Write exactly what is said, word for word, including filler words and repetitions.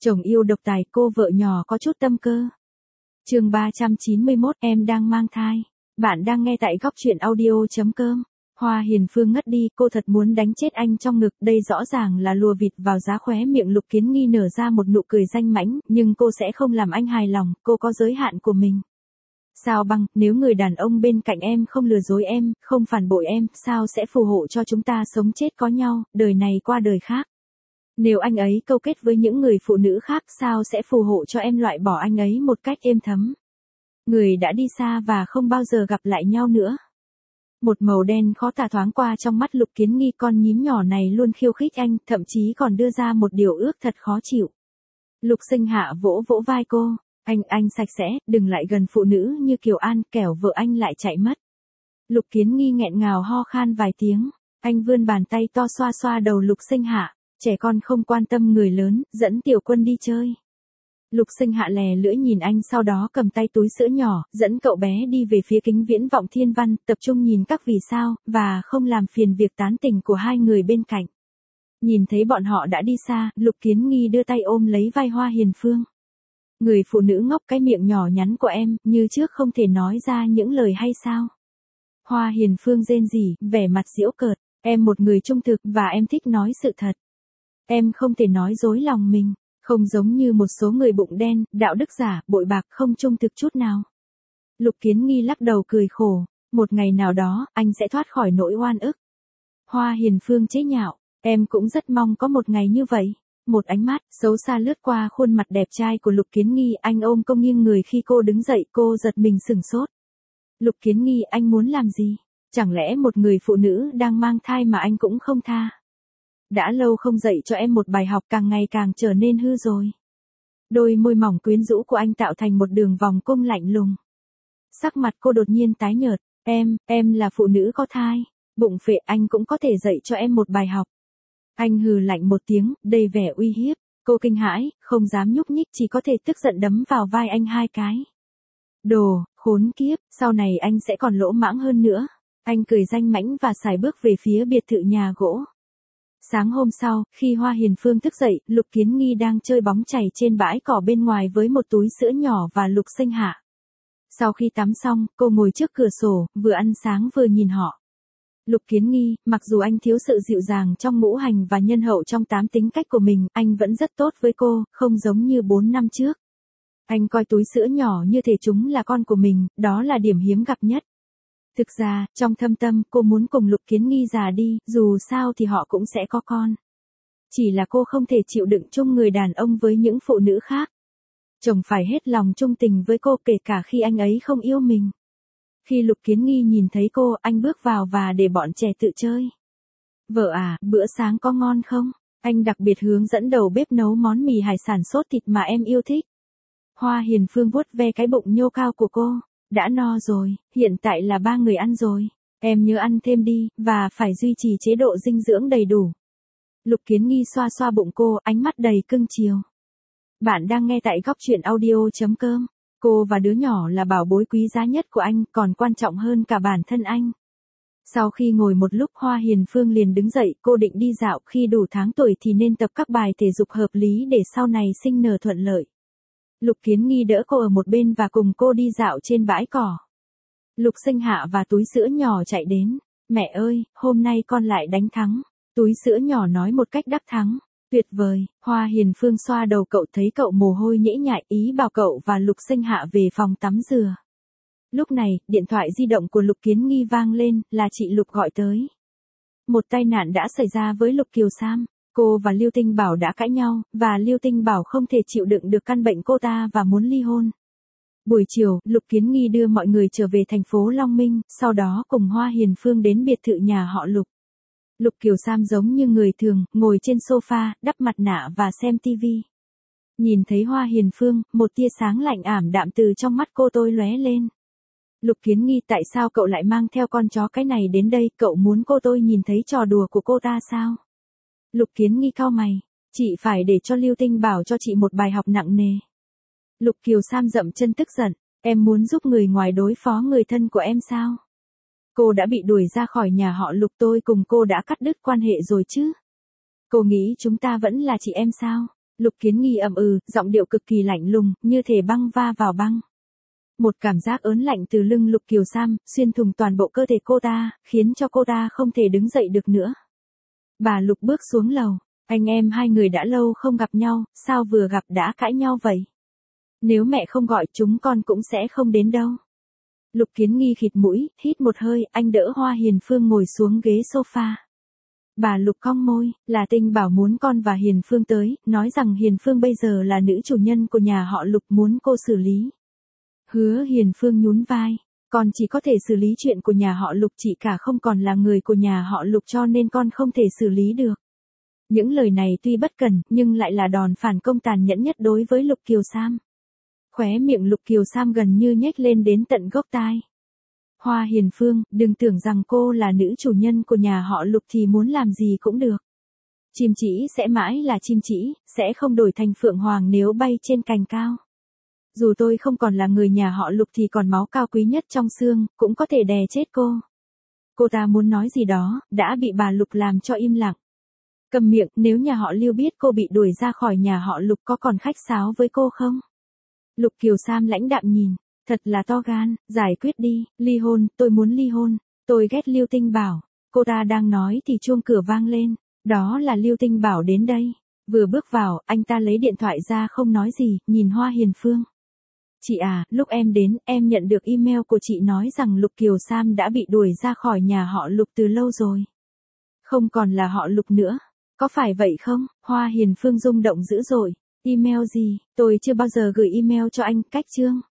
Chồng yêu độc tài, cô vợ nhỏ có chút tâm cơ. Chương ba trăm chín mươi mốt, em đang mang thai. Bạn đang nghe tại góc truyện audio chấm com. Hoa Hiền Phương ngất đi, cô thật muốn đánh chết anh trong ngực, đây rõ ràng là lùa vịt vào giá khóe miệng Lục Kiến Nghi nở ra một nụ cười danh mãnh, nhưng cô sẽ không làm anh hài lòng, cô có giới hạn của mình. Sao Băng, nếu người đàn ông bên cạnh em không lừa dối em, không phản bội em, sao sẽ phù hộ cho chúng ta sống chết có nhau, đời này qua đời khác? Nếu anh ấy câu kết với những người phụ nữ khác, sao sẽ phù hộ cho em loại bỏ anh ấy một cách êm thấm? Người đã đi xa và không bao giờ gặp lại nhau nữa. Một màu đen khó tả thoáng qua trong mắt Lục Kiến Nghi, con nhím nhỏ này luôn khiêu khích anh, thậm chí còn đưa ra một điều ước thật khó chịu. Lục Sinh Hạ vỗ vỗ vai cô, anh, anh sạch sẽ, đừng lại gần phụ nữ như Kiều An, kẻo vợ anh lại chạy mất. Lục Kiến Nghi nghẹn ngào ho khan vài tiếng, anh vươn bàn tay to xoa xoa đầu Lục Sinh Hạ, trẻ con không quan tâm người lớn, dẫn Tiểu Quân đi chơi. Lục Sinh Hạ lè lưỡi nhìn anh, sau đó cầm tay túi sữa nhỏ, dẫn cậu bé đi về phía kính viễn vọng thiên văn, tập trung nhìn các vì sao, và không làm phiền việc tán tỉnh của hai người bên cạnh. Nhìn thấy bọn họ đã đi xa, Lục Kiến Nghi đưa tay ôm lấy vai Hoa Hiền Phương. Người phụ nữ ngốc, cái miệng nhỏ nhắn của em, như trước không thể nói ra những lời hay sao? Hoa Hiền Phương rên rỉ, vẻ mặt giễu cợt, em một người trung thực và em thích nói sự thật. Em không thể nói dối lòng mình. Không giống như một số người bụng đen, đạo đức giả, bội bạc, không trung thực chút nào. Lục Kiến Nghi lắc đầu cười khổ, một ngày nào đó, anh sẽ thoát khỏi nỗi oan ức. Hoa Hiền Phương chế nhạo, em cũng rất mong có một ngày như vậy. Một ánh mắt xấu xa lướt qua khuôn mặt đẹp trai của Lục Kiến Nghi, anh ôm cô nghiêng người khi cô đứng dậy, cô giật mình sửng sốt. Lục Kiến Nghi, anh muốn làm gì? Chẳng lẽ một người phụ nữ đang mang thai mà anh cũng không tha? Đã lâu không dạy cho em một bài học, càng ngày càng trở nên hư rồi. Đôi môi mỏng quyến rũ của anh tạo thành một đường vòng cung lạnh lùng. Sắc mặt cô đột nhiên tái nhợt, em, em là phụ nữ có thai, bụng phệ, anh cũng có thể dạy cho em một bài học. Anh hừ lạnh một tiếng, đầy vẻ uy hiếp, cô kinh hãi, không dám nhúc nhích, chỉ có thể tức giận đấm vào vai anh hai cái. Đồ, khốn kiếp, sau này anh sẽ còn lỗ mãng hơn nữa. Anh cười danh mãnh và sải bước về phía biệt thự nhà gỗ. Sáng hôm sau, khi Hoa Hiền Phương thức dậy, Lục Kiến Nghi đang chơi bóng chày trên bãi cỏ bên ngoài với một túi sữa nhỏ và Lục Sinh Hạ. Sau khi tắm xong, cô ngồi trước cửa sổ, vừa ăn sáng vừa nhìn họ. Lục Kiến Nghi, mặc dù anh thiếu sự dịu dàng trong ngũ hành và nhân hậu trong tám tính cách của mình, anh vẫn rất tốt với cô, không giống như bốn năm trước. Anh coi túi sữa nhỏ như thể chúng là con của mình, đó là điểm hiếm gặp nhất. Thực ra, trong thâm tâm, cô muốn cùng Lục Kiến Nghi già đi, dù sao thì họ cũng sẽ có con. Chỉ là cô không thể chịu đựng chung người đàn ông với những phụ nữ khác. Chồng phải hết lòng trung tình với cô, kể cả khi anh ấy không yêu mình. Khi Lục Kiến Nghi nhìn thấy cô, anh bước vào và để bọn trẻ tự chơi. Vợ à, bữa sáng có ngon không? Anh đặc biệt hướng dẫn đầu bếp nấu món mì hải sản sốt thịt mà em yêu thích. Hoa Hiền Phương vuốt ve cái bụng nhô cao của cô. Đã no rồi, hiện tại là ba người ăn rồi. Em nhớ ăn thêm đi, và phải duy trì chế độ dinh dưỡng đầy đủ. Lục Kiến Nghi xoa xoa bụng cô, ánh mắt đầy cưng chiều. Bạn đang nghe tại góc truyện audio chấm com. Cô và đứa nhỏ là bảo bối quý giá nhất của anh, còn quan trọng hơn cả bản thân anh. Sau khi ngồi một lúc, Hoa Hiền Phương liền đứng dậy, cô định đi dạo, khi đủ tháng tuổi thì nên tập các bài thể dục hợp lý để sau này sinh nở thuận lợi. Lục Kiến Nghi đỡ cô ở một bên và cùng cô đi dạo trên bãi cỏ. Lục Sinh Hạ và túi sữa nhỏ chạy đến. Mẹ ơi, hôm nay con lại đánh thắng. Túi sữa nhỏ nói một cách đắc thắng. Tuyệt vời, Hoa Hiền Phương xoa đầu cậu, thấy cậu mồ hôi nhễ nhại, ý bảo cậu và Lục Sinh Hạ về phòng tắm rửa. Lúc này, điện thoại di động của Lục Kiến Nghi vang lên, là chị Lục gọi tới. Một tai nạn đã xảy ra với Lục Kiều Sam. Cô và Lưu Tinh Bảo đã cãi nhau, và Lưu Tinh Bảo không thể chịu đựng được căn bệnh cô ta và muốn ly hôn. Buổi chiều, Lục Kiến Nghi đưa mọi người trở về thành phố Long Minh, sau đó cùng Hoa Hiền Phương đến biệt thự nhà họ Lục. Lục Kiều Sam giống như người thường, ngồi trên sofa, đắp mặt nạ và xem tivi. Nhìn thấy Hoa Hiền Phương, một tia sáng lạnh ảm đạm từ trong mắt cô tôi lóe lên. Lục Kiến Nghi, tại sao cậu lại mang theo con chó cái này đến đây, cậu muốn cô tôi nhìn thấy trò đùa của cô ta sao? Lục Kiến Nghi cau mày, chị phải để cho Lưu Tinh Bảo cho chị một bài học nặng nề. Lục Kiều Sam dậm chân tức giận, em muốn giúp người ngoài đối phó người thân của em sao? Cô đã bị đuổi ra khỏi nhà họ Lục, tôi cùng cô đã cắt đứt quan hệ rồi chứ? Cô nghĩ chúng ta vẫn là chị em sao? Lục Kiến Nghi ậm ừ, giọng điệu cực kỳ lạnh lùng, như thể băng va vào băng. Một cảm giác ớn lạnh từ lưng Lục Kiều Sam, xuyên thủng toàn bộ cơ thể cô ta, khiến cho cô ta không thể đứng dậy được nữa. Bà Lục bước xuống lầu, anh em hai người đã lâu không gặp nhau, sao vừa gặp đã cãi nhau vậy? Nếu mẹ không gọi chúng con cũng sẽ không đến đâu. Lục Kiến Nghi khịt mũi, hít một hơi, anh đỡ Hoa Hiền Phương ngồi xuống ghế sofa. Bà Lục cong môi, là Tinh bảo muốn con và Hiền Phương tới, nói rằng Hiền Phương bây giờ là nữ chủ nhân của nhà họ Lục muốn cô xử lý. Hứa Hiền Phương nhún vai, con chỉ có thể xử lý chuyện của nhà họ Lục, chị cả không còn là người của nhà họ Lục cho nên con không thể xử lý được. Những lời này tuy bất cần, nhưng lại là đòn phản công tàn nhẫn nhất đối với Lục Kiều Sam. Khóe miệng Lục Kiều Sam gần như nhếch lên đến tận gốc tai. Hoa Hiền Phương, đừng tưởng rằng cô là nữ chủ nhân của nhà họ Lục thì muốn làm gì cũng được. Chim chỉ sẽ mãi là chim chỉ, sẽ không đổi thành phượng hoàng nếu bay trên cành cao. Dù tôi không còn là người nhà họ Lục thì còn máu cao quý nhất trong xương, cũng có thể đè chết cô. Cô ta muốn nói gì đó, đã bị bà Lục làm cho im lặng. Cầm miệng, nếu nhà họ Lưu biết cô bị đuổi ra khỏi nhà họ Lục có còn khách sáo với cô không? Lục Kiều Sam lãnh đạm nhìn, thật là to gan, giải quyết đi, ly hôn, tôi muốn ly hôn, tôi ghét Lưu Tinh Bảo. Cô ta đang nói thì chuông cửa vang lên, đó là Lưu Tinh Bảo đến đây. Vừa bước vào, anh ta lấy điện thoại ra không nói gì, nhìn Hoa Hiền Phương. Chị à, lúc em đến, em nhận được email của chị nói rằng Lục Kiều Sam đã bị đuổi ra khỏi nhà họ Lục từ lâu rồi. Không còn là họ Lục nữa. Có phải vậy không? Hoa Hiền Phương rung động dữ dội. Email gì? Tôi chưa bao giờ gửi email cho anh, cách chương.